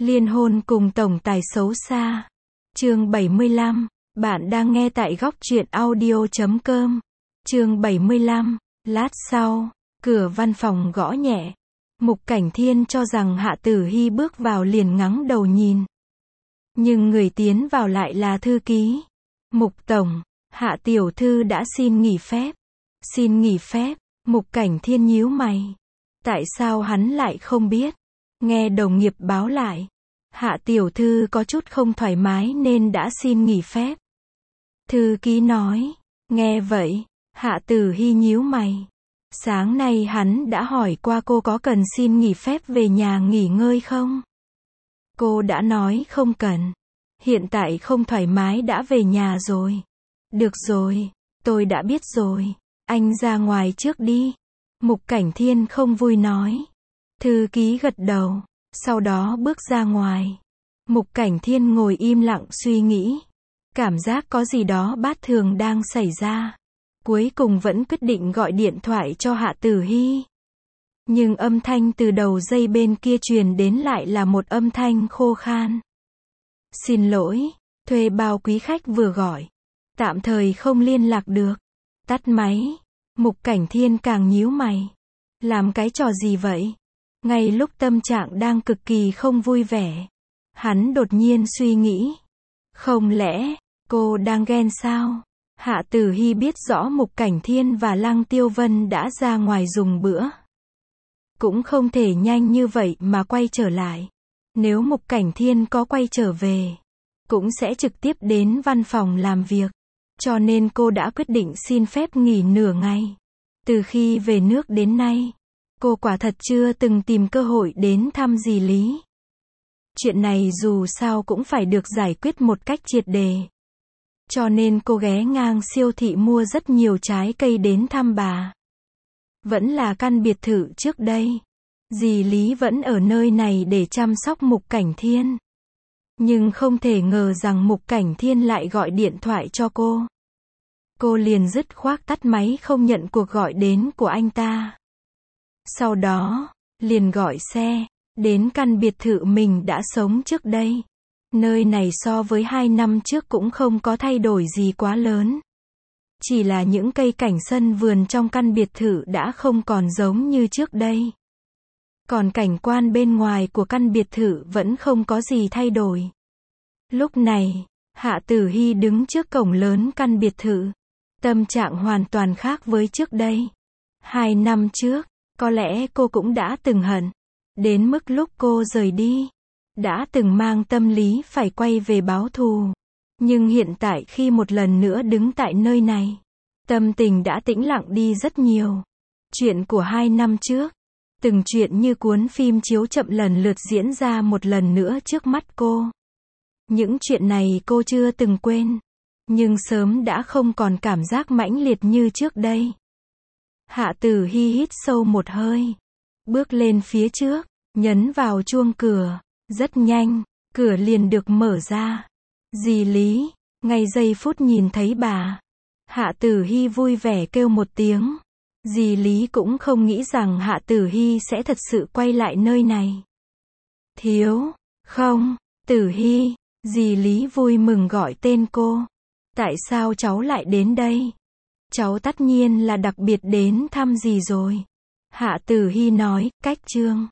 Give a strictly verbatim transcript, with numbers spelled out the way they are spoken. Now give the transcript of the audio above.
Liên hôn cùng tổng tài xấu xa. Chương bảy mươi lăm. Bạn đang nghe tại góc truyện audio chấm com. Chương bảy mươi lăm. Lát sau, cửa văn phòng gõ nhẹ. Mục Cảnh Thiên cho rằng Hạ Tử Hy bước vào liền ngắng đầu nhìn. Nhưng người tiến vào lại là thư ký. Mục tổng, Hạ tiểu thư đã xin nghỉ phép. Xin nghỉ phép, Mục Cảnh Thiên nhíu mày. Tại sao hắn lại không biết? Nghe đồng nghiệp báo lại, Hạ tiểu thư có chút không thoải mái nên đã xin nghỉ phép. Thư ký nói. Nghe vậy, Hạ Tử Hy nhíu mày. Sáng nay hắn đã hỏi qua cô có cần xin nghỉ phép về nhà nghỉ ngơi không? Cô đã nói không cần. Hiện tại không thoải mái đã về nhà rồi. Được rồi, tôi đã biết rồi. Anh ra ngoài trước đi. Mục Cảnh Thiên không vui nói. Thư ký gật đầu, sau đó bước ra ngoài. Mục Cảnh Thiên ngồi im lặng suy nghĩ. Cảm giác có gì đó bát thường đang xảy ra. Cuối cùng vẫn quyết định gọi điện thoại cho Hạ Tử Hy. Nhưng âm thanh từ đầu dây bên kia truyền đến lại là một âm thanh khô khan. Xin lỗi, thuê bao quý khách vừa gọi. Tạm thời không liên lạc được. Tắt máy. Mục Cảnh Thiên càng nhíu mày. Làm cái trò gì vậy? Ngay lúc tâm trạng đang cực kỳ không vui vẻ, hắn đột nhiên suy nghĩ. Không lẽ, cô đang ghen sao? Hạ Tử Hy biết rõ Mục Cảnh Thiên và Lăng Tiêu Vân đã ra ngoài dùng bữa. Cũng không thể nhanh như vậy mà quay trở lại. Nếu Mục Cảnh Thiên có quay trở về, cũng sẽ trực tiếp đến văn phòng làm việc. Cho nên cô đã quyết định xin phép nghỉ nửa ngày. Từ khi về nước đến nay, cô quả thật chưa từng tìm cơ hội đến thăm dì Lý. Chuyện này dù sao cũng phải được giải quyết một cách triệt đề. Cho nên cô ghé ngang siêu thị mua rất nhiều trái cây đến thăm bà. Vẫn là căn biệt thự trước đây. Dì Lý vẫn ở nơi này để chăm sóc Mục Cảnh Thiên. Nhưng không thể ngờ rằng Mục Cảnh Thiên lại gọi điện thoại cho cô. Cô liền dứt khoát tắt máy không nhận cuộc gọi đến của anh ta. Sau đó, liền gọi xe, đến căn biệt thự mình đã sống trước đây. Nơi này so với hai năm trước cũng không có thay đổi gì quá lớn. Chỉ là những cây cảnh sân vườn trong căn biệt thự đã không còn giống như trước đây. Còn cảnh quan bên ngoài của căn biệt thự vẫn không có gì thay đổi. Lúc này, Hạ Tử Hy đứng trước cổng lớn căn biệt thự. Tâm trạng hoàn toàn khác với trước đây. Hai năm trước, có lẽ cô cũng đã từng hận. Đến mức lúc cô rời đi, đã từng mang tâm lý phải quay về báo thù. Nhưng hiện tại khi một lần nữa đứng tại nơi này, tâm tình đã tĩnh lặng đi rất nhiều. Chuyện của hai năm trước, từng chuyện như cuốn phim chiếu chậm lần lượt diễn ra một lần nữa trước mắt cô. Những chuyện này cô chưa từng quên, nhưng sớm đã không còn cảm giác mãnh liệt như trước đây. Hạ Tử Hy hít sâu một hơi, bước lên phía trước, nhấn vào chuông cửa. Rất nhanh, cửa liền được mở ra. Dì Lý, ngay giây phút nhìn thấy bà, Hạ Tử Hy vui vẻ kêu một tiếng. Dì Lý cũng không nghĩ rằng Hạ Tử Hy sẽ thật sự quay lại nơi này. Thiếu, không, Tử Hy, dì Lý vui mừng gọi tên cô. Tại sao cháu lại đến đây? Cháu tất nhiên là đặc biệt đến thăm dì rồi. Hạ Tử Hy nói, cách chương.